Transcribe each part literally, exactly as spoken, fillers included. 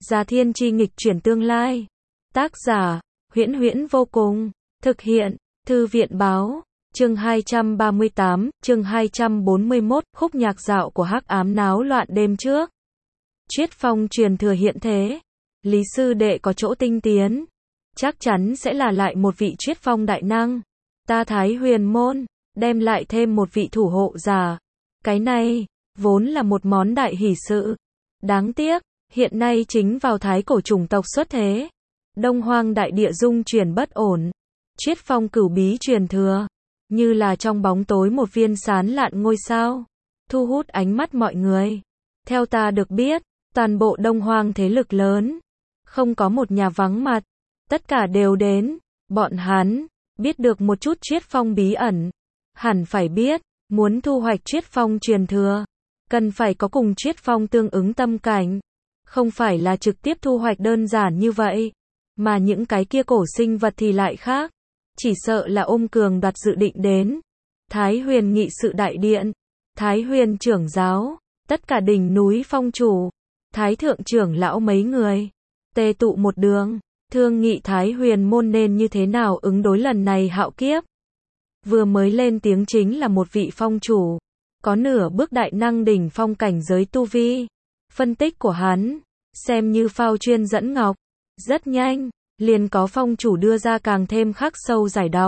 Già Thiên Chi nghịch chuyển tương lai. Tác giả, Huyễn Huyễn vô cùng. Thực hiện, Thư viện báo. Chương hai trăm ba mươi tám, chương hai trăm bốn mươi mốt, khúc nhạc dạo của hắc ám náo loạn đêm trước. Triết Phong truyền thừa hiện thế. Lý sư đệ có chỗ tinh tiến. Chắc chắn sẽ là lại một vị Triết Phong đại năng. Ta Thái Huyền môn, đem lại thêm một vị thủ hộ giả. Cái này, vốn là một món đại hỷ sự. Đáng tiếc, hiện nay chính vào thái cổ chủng tộc xuất thế. Đông Hoang đại địa dung chuyển bất ổn. Triết Phong cửu bí truyền thừa, như là trong bóng tối một viên sáng lạn ngôi sao, thu hút ánh mắt mọi người. Theo ta được biết, toàn bộ Đông Hoang thế lực lớn, không có một nhà vắng mặt, tất cả đều đến. Bọn hắn biết được một chút Triết Phong bí ẩn, hẳn phải biết, muốn thu hoạch Triết Phong truyền thừa, cần phải có cùng Triết Phong tương ứng tâm cảnh, không phải là trực tiếp thu hoạch đơn giản như vậy, mà những cái kia cổ sinh vật thì lại khác. Chỉ sợ là ôm cường đoạt dự định đến. Thái Huyền nghị sự đại điện, Thái Huyền trưởng giáo, tất cả đỉnh núi phong chủ, Thái thượng trưởng lão mấy người, tề tụ một đường, thương nghị Thái Huyền môn nên như thế nào ứng đối lần này hạo kiếp. Vừa mới lên tiếng chính là một vị phong chủ, có nửa bước đại năng đỉnh phong cảnh giới tu vi. Phân tích của hắn, xem như phao chuyên dẫn ngọc, rất nhanh. Liền có phong chủ đưa ra càng thêm khắc sâu giải đọc.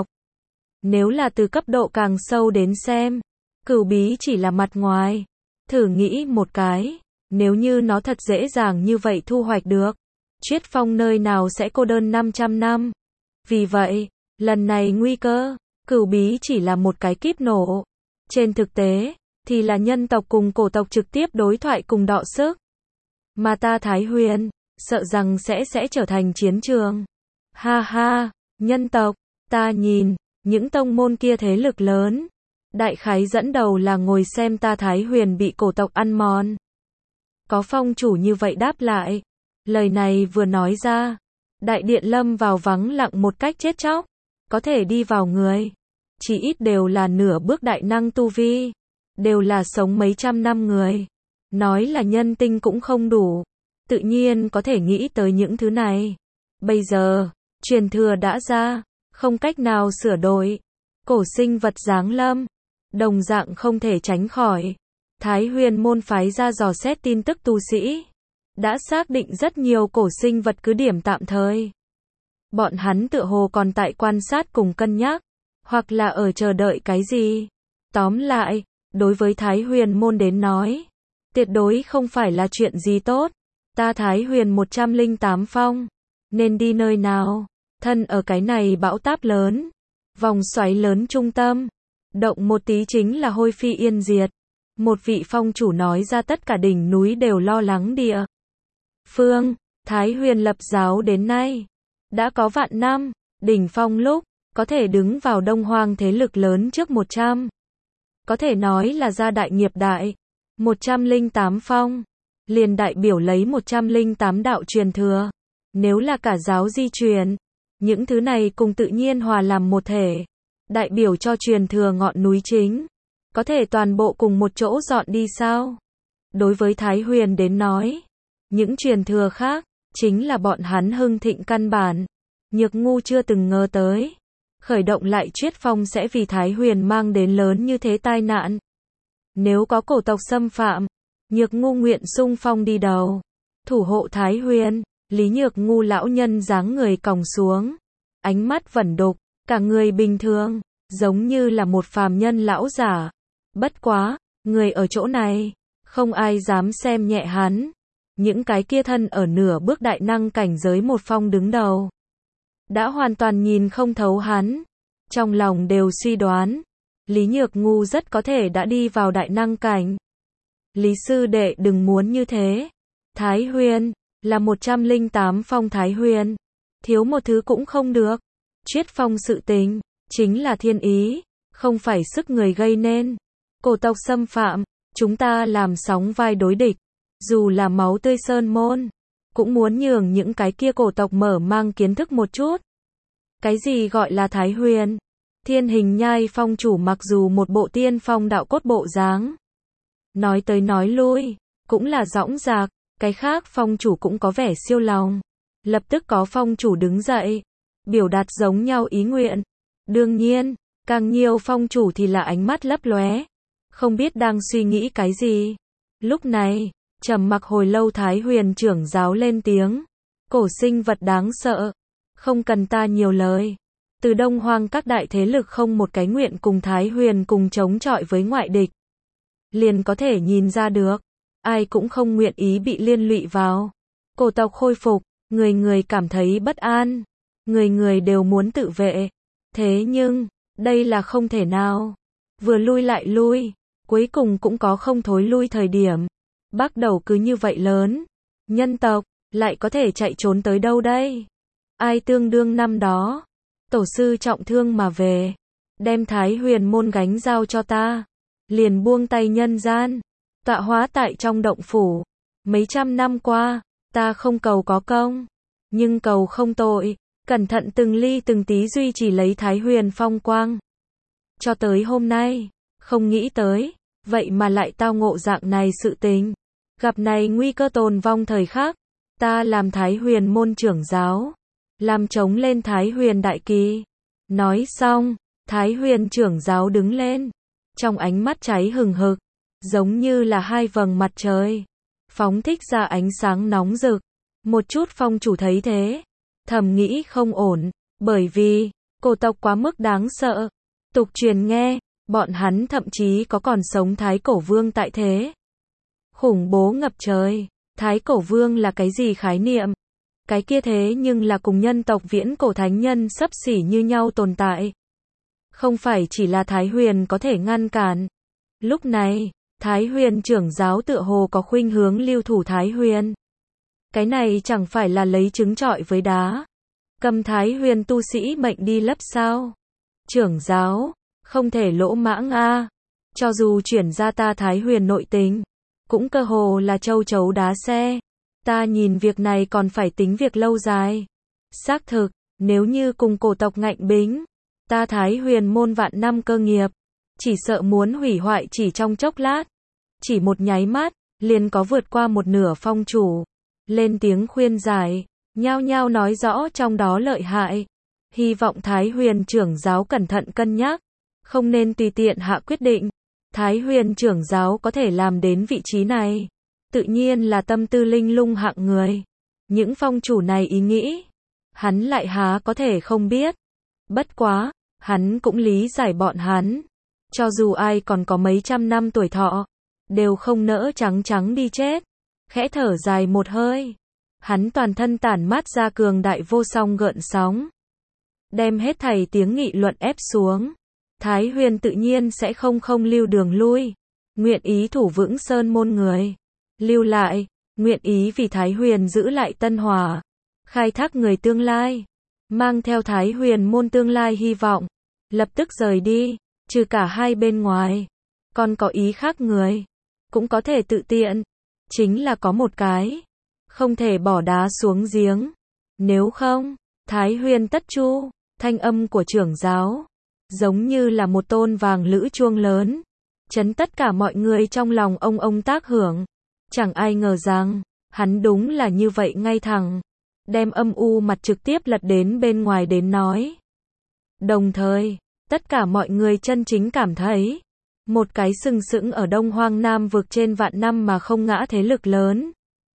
Nếu là từ cấp độ càng sâu đến xem, cửu bí chỉ là mặt ngoài. Thử nghĩ một cái, nếu như nó thật dễ dàng như vậy thu hoạch được, Triết Phong nơi nào sẽ cô đơn năm trăm năm. Vì vậy, lần này nguy cơ, cửu bí chỉ là một cái kíp nổ. Trên thực tế, thì là nhân tộc cùng cổ tộc trực tiếp đối thoại cùng đọ sức. Mà ta Thái Huyền, sợ rằng sẽ sẽ trở thành chiến trường. Ha ha, nhân tộc, ta nhìn, những tông môn kia thế lực lớn. Đại khái dẫn đầu là ngồi xem ta Thái Huyền bị cổ tộc ăn mòn. Có phong chủ như vậy đáp lại. Lời này vừa nói ra, đại điện lâm vào vắng lặng một cách chết chóc. Có thể đi vào người, chỉ ít đều là nửa bước đại năng tu vi. Đều là sống mấy trăm năm người. Nói là nhân tinh cũng không đủ. Tự nhiên có thể nghĩ tới những thứ này. Bây giờ, truyền thừa đã ra, không cách nào sửa đổi. Cổ sinh vật giáng lâm, đồng dạng không thể tránh khỏi. Thái Huyền môn phái ra dò xét tin tức tu sĩ, đã xác định rất nhiều cổ sinh vật cứ điểm tạm thời. Bọn hắn tựa hồ còn tại quan sát cùng cân nhắc, hoặc là ở chờ đợi cái gì. Tóm lại, đối với Thái Huyền môn đến nói, tuyệt đối không phải là chuyện gì tốt. Ta Thái Huyền một trăm lẻ tám phong, nên đi nơi nào? Thân ở cái này bão táp lớn, vòng xoáy lớn trung tâm, động một tí chính là hôi phi yên diệt. Một vị phong chủ nói ra tất cả đỉnh núi đều lo lắng địa phương. Thái Huyền lập giáo đến nay, đã có vạn năm, đỉnh phong lúc, có thể đứng vào Đông Hoang thế lực lớn trước một trăm. Có thể nói là gia đại nghiệp đại, một trăm lẻ tám phong. Liền đại biểu lấy một trăm lẻ tám đạo truyền thừa. Nếu là cả giáo di truyền, những thứ này cùng tự nhiên hòa làm một thể, đại biểu cho truyền thừa ngọn núi chính, có thể toàn bộ cùng một chỗ dọn đi sao? Đối với Thái Huyền đến nói, những truyền thừa khác, chính là bọn hắn hưng thịnh căn bản. Nhược ngu chưa từng ngờ tới, khởi động lại Triết Phong sẽ vì Thái Huyền mang đến lớn như thế tai nạn. Nếu có cổ tộc xâm phạm, Nhược ngu nguyện xung phong đi đầu, thủ hộ Thái Huyền. Lý Nhược ngu lão nhân dáng người còng xuống, ánh mắt vẩn đục, cả người bình thường, giống như là một phàm nhân lão giả. Bất quá, người ở chỗ này, không ai dám xem nhẹ hắn. Những cái kia thân ở nửa bước đại năng cảnh giới một phong đứng đầu, đã hoàn toàn nhìn không thấu hắn. Trong lòng đều suy đoán, Lý Nhược ngu rất có thể đã đi vào đại năng cảnh. Lý sư đệ đừng muốn như thế. Thái Huyền là một trăm lẻ tám phong Thái Huyền, thiếu một thứ cũng không được. Triết Phong sự tình, chính là thiên ý, không phải sức người gây nên. Cổ tộc xâm phạm, chúng ta làm sóng vai đối địch. Dù là máu tươi sơn môn, cũng muốn nhường những cái kia cổ tộc mở mang kiến thức một chút. Cái gì gọi là Thái Huyền? Thiên Hình Nhai phong chủ mặc dù một bộ tiên phong đạo cốt bộ dáng, nói tới nói lui, cũng là dõng dạc, Cái khác phong chủ cũng có vẻ siêu lòng. Lập tức có phong chủ đứng dậy, biểu đạt giống nhau ý nguyện. Đương nhiên, càng nhiều phong chủ thì là ánh mắt lấp lóe, không biết đang suy nghĩ cái gì. Lúc này, trầm mặc hồi lâu Thái Huyền trưởng giáo lên tiếng. Cổ sinh vật đáng sợ. Không cần ta nhiều lời. Từ Đông Hoang các đại thế lực không một cái nguyện cùng Thái Huyền cùng chống chọi với ngoại địch. Liền có thể nhìn ra được. Ai cũng không nguyện ý bị liên lụy vào. Cổ tộc khôi phục, người người cảm thấy bất an. Người người đều muốn tự vệ. Thế nhưng, đây là không thể nào. Vừa lui lại lui, cuối cùng cũng có không thối lui thời điểm. Bắt đầu cứ như vậy lớn. Nhân tộc, lại có thể chạy trốn tới đâu đây? Ai tương đương năm đó? Tổ sư trọng thương mà về. Đem Thái Huyền môn gánh giao cho ta. Liền buông tay nhân gian. Tọa hóa tại trong động phủ. Mấy trăm năm qua, ta không cầu có công. Nhưng cầu không tội. Cẩn thận từng ly từng tí duy trì lấy Thái Huyền phong quang. Cho tới hôm nay, không nghĩ tới, vậy mà lại tao ngộ dạng này sự tình. Gặp này nguy cơ tồn vong thời khắc, ta làm Thái Huyền môn trưởng giáo, làm chống lên Thái Huyền đại kỳ. Nói xong, Thái Huyền trưởng giáo đứng lên, trong ánh mắt cháy hừng hực, giống như là hai vầng mặt trời, phóng thích ra ánh sáng nóng rực. Một chút phong chủ thấy thế, thầm nghĩ không ổn, bởi vì, cổ tộc quá mức đáng sợ. Tục truyền nghe, bọn hắn thậm chí có còn sống Thái Cổ Vương tại thế. Khủng bố ngập trời, Thái Cổ Vương là cái gì khái niệm? Cái kia thế nhưng là cùng nhân tộc viễn cổ thánh nhân xấp xỉ như nhau tồn tại. Không phải chỉ là Thái Huyền có thể ngăn cản. Lúc này, Thái Huyền trưởng giáo tựa hồ có khuynh hướng lưu thủ Thái Huyền. Cái này chẳng phải là lấy trứng trọi với đá. Cầm Thái Huyền tu sĩ mệnh đi lấp sao? Trưởng giáo, không thể lỗ mãng a. Cho dù chuyển ra ta Thái Huyền nội tình, cũng cơ hồ là châu chấu đá xe. Ta nhìn việc này còn phải tính việc lâu dài. Xác thực, nếu như cùng cổ tộc ngạnh bính, ta Thái Huyền môn vạn năm cơ nghiệp, chỉ sợ muốn hủy hoại chỉ trong chốc lát. Chỉ một nháy mắt, liền có vượt qua một nửa phong chủ. Lên tiếng khuyên giải, nhao nhao nói rõ trong đó lợi hại. Hy vọng Thái Huyền trưởng giáo cẩn thận cân nhắc, không nên tùy tiện hạ quyết định. Thái Huyền trưởng giáo có thể làm đến vị trí này, tự nhiên là tâm tư linh lung hạng người. Những phong chủ này ý nghĩ, hắn lại há có thể không biết. Bất quá, hắn cũng lý giải bọn hắn. Cho dù ai còn có mấy trăm năm tuổi thọ, đều không nỡ trắng trắng đi chết. Khẽ thở dài một hơi, hắn toàn thân tản mát ra cường đại vô song gợn sóng, đem hết thảy tiếng nghị luận ép xuống. Thái Huyền tự nhiên sẽ không không lưu đường lui, nguyện ý thủ vững sơn môn người, lưu lại, nguyện ý vì Thái Huyền giữ lại Tân Hòa, khai thác người tương lai, mang theo Thái Huyền môn tương lai hy vọng, lập tức rời đi. Trừ cả hai bên ngoài, còn có ý khác người, cũng có thể tự tiện, chính là có một cái, không thể bỏ đá xuống giếng. Nếu không, Thái Huyền tất chu. Thanh âm của trưởng giáo, giống như là một tôn vàng lữ chuông lớn, chấn tất cả mọi người trong lòng ông ông tác hưởng. Chẳng ai ngờ rằng, hắn đúng là như vậy ngay thẳng, đem âm u mặt trực tiếp lật đến bên ngoài đến nói. Đồng thời, tất cả mọi người chân chính cảm thấy, một cái sừng sững ở Đông Hoang Nam vực trên vạn năm mà không ngã thế lực lớn.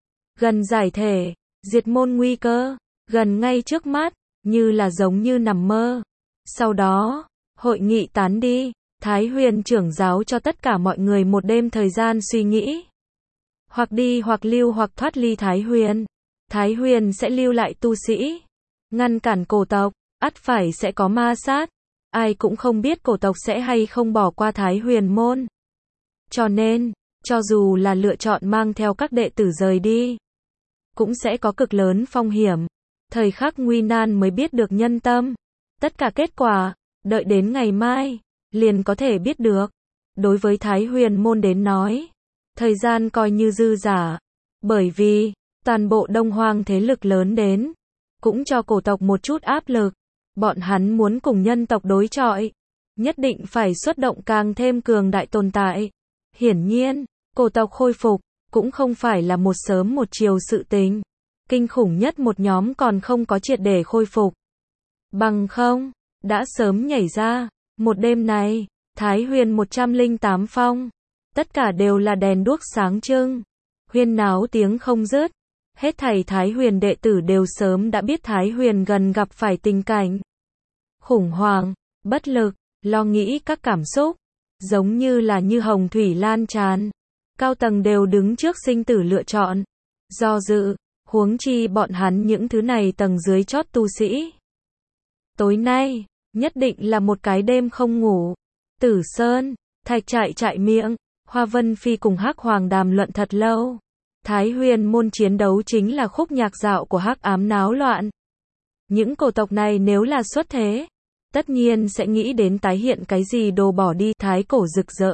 Gần giải thể, diệt môn nguy cơ, gần ngay trước mắt, như là giống như nằm mơ. Sau đó, hội nghị tán đi, Thái Huyền trưởng giáo cho tất cả mọi người một đêm thời gian suy nghĩ. Hoặc đi hoặc lưu hoặc thoát ly Thái Huyền. Thái Huyền sẽ lưu lại tu sĩ, ngăn cản cổ tộc, ắt phải sẽ có ma sát. Ai cũng không biết cổ tộc sẽ hay không bỏ qua Thái Huyền môn. Cho nên, cho dù là lựa chọn mang theo các đệ tử rời đi, cũng sẽ có cực lớn phong hiểm. Thời khắc nguy nan mới biết được nhân tâm. Tất cả kết quả, đợi đến ngày mai, liền có thể biết được. Đối với Thái Huyền môn đến nói, thời gian coi như dư giả. Bởi vì, toàn bộ Đông Hoang thế lực lớn đến, cũng cho cổ tộc một chút áp lực. Bọn hắn muốn cùng nhân tộc đối chọi, nhất định phải xuất động càng thêm cường đại tồn tại. Hiển nhiên, cổ tộc khôi phục, cũng không phải là một sớm một chiều sự tình. Kinh khủng nhất một nhóm còn không có triệt để khôi phục. Bằng không, đã sớm nhảy ra. Một đêm này, Thái Huyền một trăm lẻ tám phong. Tất cả đều là đèn đuốc sáng trưng. Huyên náo tiếng không dứt. Hết thảy Thái Huyền đệ tử đều sớm đã biết Thái Huyền gần gặp phải tình cảnh. Khủng hoảng, bất lực, lo nghĩ các cảm xúc. Giống như là như hồng thủy lan tràn. Cao tầng đều đứng trước sinh tử lựa chọn. Do dự, huống chi bọn hắn những thứ này tầng dưới chót tu sĩ. Tối nay, nhất định là một cái đêm không ngủ. Tử Sơn, Thạch Trại Trại miệng, Hoa Vân Phi cùng Hắc Hoàng đàm luận thật lâu. Thái Huyền môn chiến đấu chính là khúc nhạc dạo của hắc ám náo loạn. Những cổ tộc này nếu là xuất thế, tất nhiên sẽ nghĩ đến tái hiện cái gì đồ bỏ đi thái cổ rực rỡ.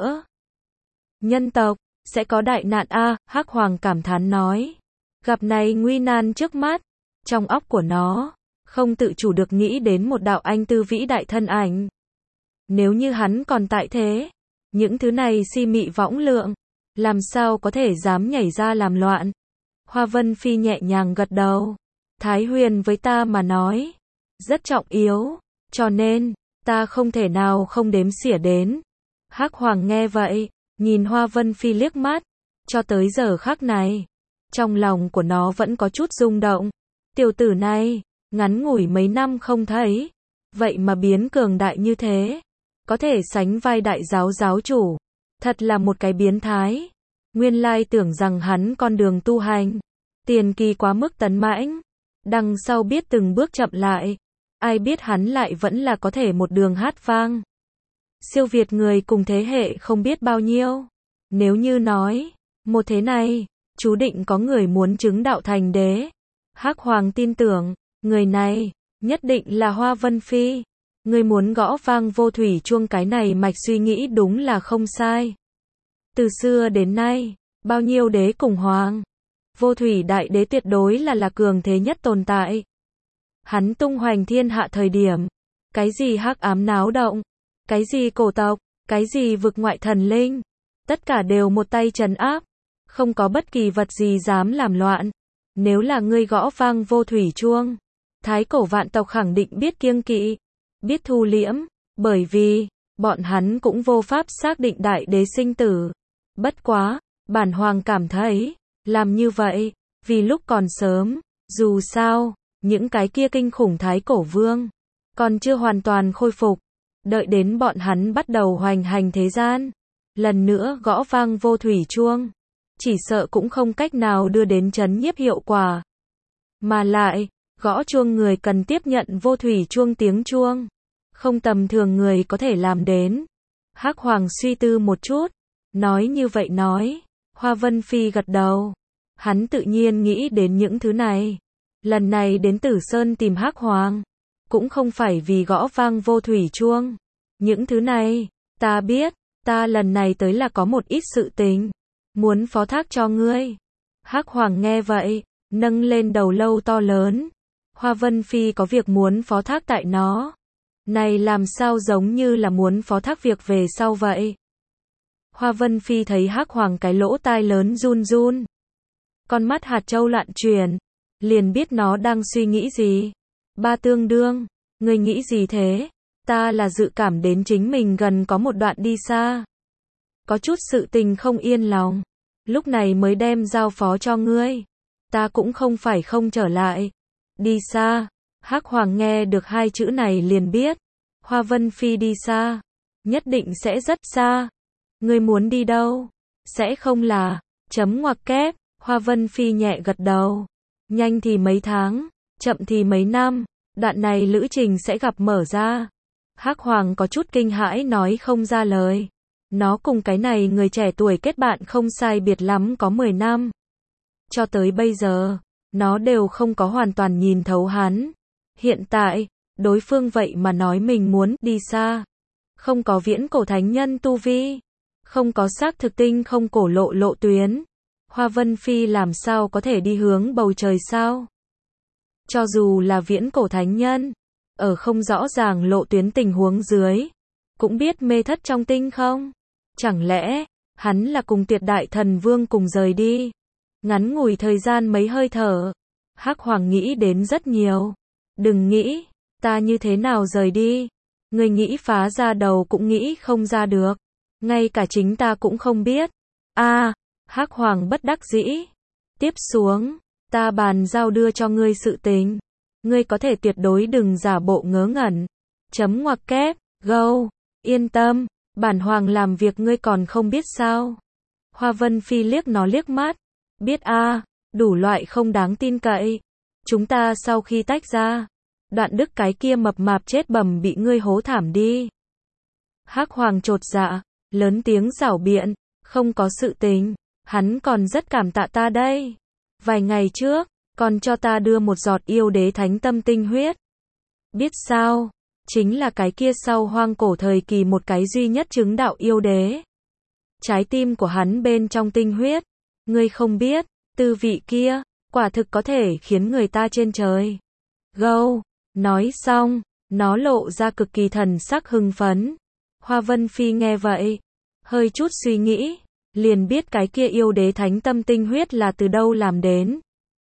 Nhân tộc, sẽ có đại nạn a, Hắc Hoàng cảm thán nói. Gặp này nguy nan trước mắt, trong óc của nó, không tự chủ được nghĩ đến một đạo anh tư vĩ đại thân ảnh. Nếu như hắn còn tại thế, những thứ này si mị võng lượng, làm sao có thể dám nhảy ra làm loạn. Hoa Vân Phi nhẹ nhàng gật đầu. Thái Huyền với ta mà nói, rất trọng yếu, cho nên, ta không thể nào không đếm xỉa đến. Hắc Hoàng nghe vậy, nhìn Hoa Vân Phi liếc mắt, cho tới giờ khắc này, trong lòng của nó vẫn có chút rung động. Tiểu tử này, ngắn ngủi mấy năm không thấy, vậy mà biến cường đại như thế, có thể sánh vai đại giáo giáo chủ, thật là một cái biến thái. Nguyên lai tưởng rằng hắn con đường tu hành, tiền kỳ quá mức tấn mãnh, đằng sau biết từng bước chậm lại, ai biết hắn lại vẫn là có thể một đường hát vang. Siêu việt người cùng thế hệ không biết bao nhiêu. Nếu như nói, một thế này, chú định có người muốn chứng đạo thành đế. Hắc Hoàng tin tưởng, người này, nhất định là Hoa Vân Phi. Người muốn gõ vang vô thủy chuông cái này mạch suy nghĩ đúng là không sai. Từ xưa đến nay, bao nhiêu đế cùng hoàng, vô thủy đại đế tuyệt đối là là cường thế nhất tồn tại. Hắn tung hoành thiên hạ thời điểm, cái gì hắc ám náo động, cái gì cổ tộc, cái gì vực ngoại thần linh, tất cả đều một tay trấn áp, không có bất kỳ vật gì dám làm loạn. Nếu là ngươi gõ vang vô thủy chuông, thái cổ vạn tộc khẳng định biết kiêng kỵ, biết thu liễm, bởi vì, bọn hắn cũng vô pháp xác định đại đế sinh tử. Bất quá, bản hoàng cảm thấy, làm như vậy, vì lúc còn sớm, dù sao, những cái kia kinh khủng thái cổ vương, còn chưa hoàn toàn khôi phục, đợi đến bọn hắn bắt đầu hoành hành thế gian, lần nữa gõ vang vô thủy chuông, chỉ sợ cũng không cách nào đưa đến chấn nhiếp hiệu quả. Mà lại, gõ chuông người cần tiếp nhận vô thủy chuông tiếng chuông, không tầm thường người có thể làm đến. Hắc Hoàng suy tư một chút, nói như vậy nói, Hoa Vân Phi gật đầu, hắn tự nhiên nghĩ đến những thứ này. Lần này đến Tử Sơn tìm Hắc Hoàng, cũng không phải vì gõ vang vô thủy chuông. Những thứ này, ta biết, ta lần này tới là có một ít sự tình, muốn phó thác cho ngươi. Hắc Hoàng nghe vậy, nâng lên đầu lâu to lớn. Hoa Vân Phi có việc muốn phó thác tại nó. Này làm sao giống như là muốn phó thác việc về sau vậy. Hoa Vân Phi thấy Hắc Hoàng cái lỗ tai lớn run run. Con mắt hạt châu loạn chuyển, liền biết nó đang suy nghĩ gì. Ba Tương Đương, ngươi nghĩ gì thế? Ta là dự cảm đến chính mình gần có một đoạn đi xa. Có chút sự tình không yên lòng, lúc này mới đem giao phó cho ngươi. Ta cũng không phải không trở lại. Đi xa, Hắc Hoàng nghe được hai chữ này liền biết. Hoa Vân Phi đi xa, nhất định sẽ rất xa. Ngươi muốn đi đâu? Sẽ không là, chấm ngoặc kép, Hoa Vân Phi nhẹ gật đầu. Nhanh thì mấy tháng, chậm thì mấy năm, đoạn này lữ trình sẽ gặp mở ra. Hắc Hoàng có chút kinh hãi nói không ra lời. Nó cùng cái này người trẻ tuổi kết bạn không sai biệt lắm có mười năm. Cho tới bây giờ, nó đều không có hoàn toàn nhìn thấu hắn. Hiện tại, đối phương vậy mà nói mình muốn đi xa. Không có viễn cổ thánh nhân tu vi, không có xác thực tinh không cổ lộ lộ tuyến. Hoa Vân Phi làm sao có thể đi hướng bầu trời sao? Cho dù là viễn cổ thánh nhân, ở không rõ ràng lộ tuyến tình huống dưới, cũng biết mê thất trong tinh không? Chẳng lẽ, hắn là cùng tuyệt đại thần vương cùng rời đi. Ngắn ngủi thời gian mấy hơi thở, Hắc Hoàng nghĩ đến rất nhiều. Đừng nghĩ, ta như thế nào rời đi. Ngươi nghĩ phá ra đầu cũng nghĩ không ra được. Ngay cả chính ta cũng không biết. A, à, Hắc Hoàng bất đắc dĩ. Tiếp xuống, ta bàn giao đưa cho ngươi sự tình. Ngươi có thể tuyệt đối đừng giả bộ ngớ ngẩn. Chấm ngoặc kép, gâu, yên tâm, bản hoàng làm việc ngươi còn không biết sao. Hoa Vân Phi liếc nó liếc mắt. Biết a, à, đủ loại không đáng tin cậy. Chúng ta sau khi tách ra, Đoạn Đức cái kia mập mạp chết bầm bị ngươi hố thảm đi. Hắc Hoàng chột dạ, lớn tiếng giảo biện, không có sự tình, hắn còn rất cảm tạ ta đây. Vài ngày trước, còn cho ta đưa một giọt yêu đế thánh tâm tinh huyết. Biết sao, chính là cái kia sau hoang cổ thời kỳ một cái duy nhất chứng đạo yêu đế. Trái tim của hắn bên trong tinh huyết, ngươi không biết, tư vị kia, quả thực có thể khiến người ta trên trời. Gâu, nói xong, nó lộ ra cực kỳ thần sắc hưng phấn. Hoa Vân Phi nghe vậy, hơi chút suy nghĩ, liền biết cái kia yêu đế thánh tâm tinh huyết là từ đâu làm đến.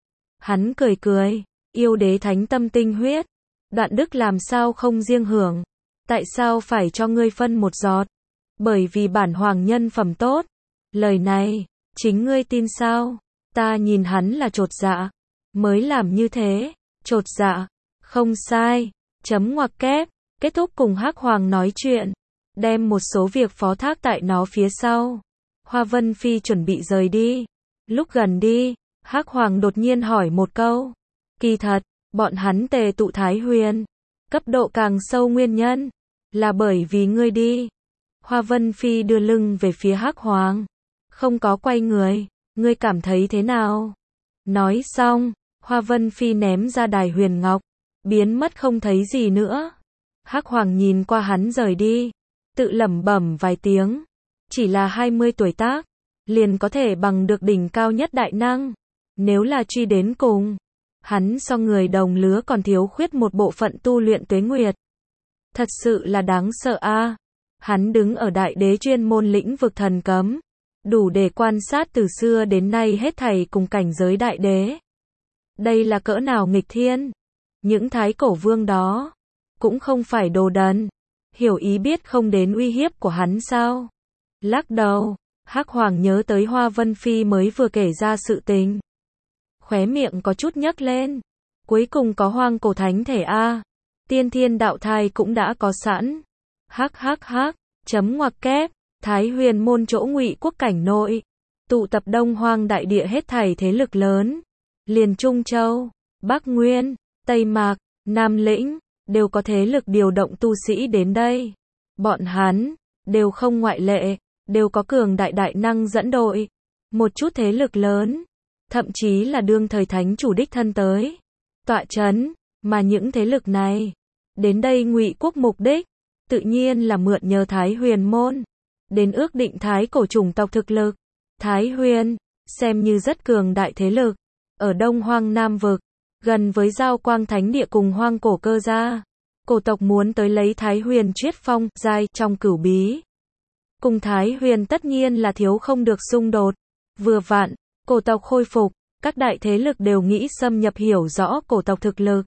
Hắn cười cười, yêu đế thánh tâm tinh huyết, Đoạn Đức làm sao không riêng hưởng, tại sao phải cho ngươi phân một giọt? Bởi vì bản hoàng nhân phẩm tốt. Lời này, chính ngươi tin sao? Ta nhìn hắn là chột dạ, mới làm như thế. Chột dạ, không sai. Chấm ngoặc kép, kết thúc cùng Hắc Hoàng nói chuyện, đem một số việc phó thác tại nó phía sau. Hoa Vân Phi chuẩn bị rời đi. Lúc gần đi, Hắc Hoàng đột nhiên hỏi một câu. Kỳ thật, bọn hắn tề tụ Thái Huyền, cấp độ càng sâu nguyên nhân, là bởi vì ngươi đi. Hoa Vân Phi đưa lưng về phía Hắc Hoàng, không có quay người, ngươi cảm thấy thế nào? Nói xong, Hoa Vân Phi ném ra đài huyền ngọc, biến mất không thấy gì nữa. Hắc Hoàng nhìn qua hắn rời đi, tự lẩm bẩm vài tiếng, chỉ là hai mươi tuổi tác, liền có thể bằng được đỉnh cao nhất đại năng. Nếu là truy đến cùng, hắn so người đồng lứa còn thiếu khuyết một bộ phận tu luyện tuế nguyệt. Thật sự là đáng sợ a. À. Hắn đứng ở đại đế chuyên môn lĩnh vực thần cấm, đủ để quan sát từ xưa đến nay hết thảy cùng cảnh giới đại đế. Đây là cỡ nào nghịch thiên. Những thái cổ vương đó, cũng không phải đồ đần. Hiểu ý biết không đến uy hiếp của hắn sao? Lắc đầu, Hắc Hoàng nhớ tới Hoa Vân Phi mới vừa kể ra sự tình. Khóe miệng có chút nhấc lên. Cuối cùng có hoang cổ thánh thể a. Tiên thiên đạo thai cũng đã có sẵn. Hắc hắc hắc, chấm ngoặc kép, Thái Huyền môn chỗ Ngụy quốc cảnh nội, tụ tập Đông Hoang đại địa hết thảy thế lực lớn, liền Trung Châu, Bắc Nguyên, Tây Mạc, Nam Lĩnh, đều có thế lực điều động tu sĩ đến đây. Bọn hắn, đều không ngoại lệ, đều có cường đại đại năng dẫn đội. Một chút thế lực lớn, thậm chí là đương thời thánh chủ đích thân tới, tọa chấn, mà những thế lực này, đến đây Ngụy quốc mục đích, tự nhiên là mượn nhờ Thái Huyền môn, đến ước định thái cổ chủng tộc thực lực. Thái Huyền, xem như rất cường đại thế lực, ở Đông Hoang Nam Vực, gần với Giao Quang Thánh Địa cùng Hoang Cổ Cơ gia. Cổ tộc muốn tới lấy Thái Huyền Triết Phong, giai trong cửu bí. Cùng Thái Huyền tất nhiên là thiếu không được xung đột. Vừa vặn, cổ tộc khôi phục, các đại thế lực đều nghĩ xâm nhập hiểu rõ cổ tộc thực lực.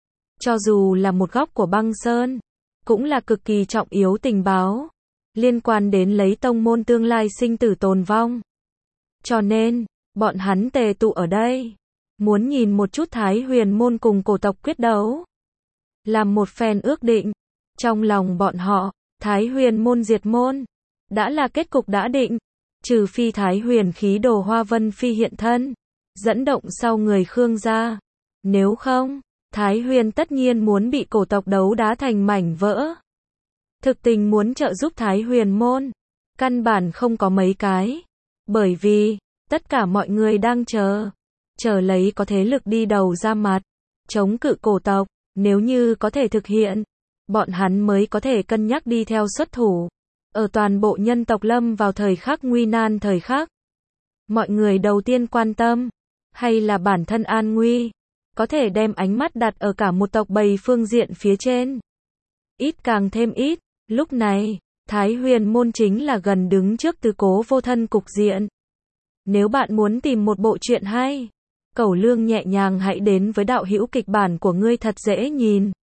Cho dù là một góc của băng sơn, cũng là cực kỳ trọng yếu tình báo, liên quan đến lấy tông môn tương lai sinh tử tồn vong. Cho nên, bọn hắn tề tụ ở đây, muốn nhìn một chút Thái Huyền môn cùng cổ tộc quyết đấu. Làm một phen ước định, trong lòng bọn họ, Thái Huyền môn diệt môn, đã là kết cục đã định, trừ phi Thái Huyền khí đồ Hoa Vân Phi hiện thân, dẫn động sau người Khương gia. Nếu không, Thái Huyền tất nhiên muốn bị cổ tộc đấu đá thành mảnh vỡ. Thực tình muốn trợ giúp Thái Huyền môn, căn bản không có mấy cái. Bởi vì, tất cả mọi người đang chờ, chờ lấy có thế lực đi đầu ra mặt, chống cự cổ tộc, nếu như có thể thực hiện, bọn hắn mới có thể cân nhắc đi theo xuất thủ. Ở toàn bộ nhân tộc lâm vào thời khắc nguy nan thời khắc, mọi người đầu tiên quan tâm, hay là bản thân an nguy, có thể đem ánh mắt đặt ở cả một tộc bầy phương diện phía trên. Ít càng thêm ít, lúc này, Thái Huyền môn chính là gần đứng trước tứ cố vô thân cục diện. Nếu bạn muốn tìm một bộ truyện hay, cẩu lương nhẹ nhàng hãy đến với đạo hữu kịch bản của ngươi thật dễ nhìn.